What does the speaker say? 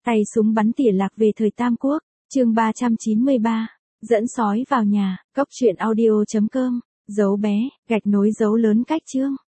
Tay súng bắn tỉa lạc về thời Tam Quốc, chương 393, dẫn sói vào nhà, cốc truyện audio.com, dấu bé, gạch nối dấu lớn cách chương.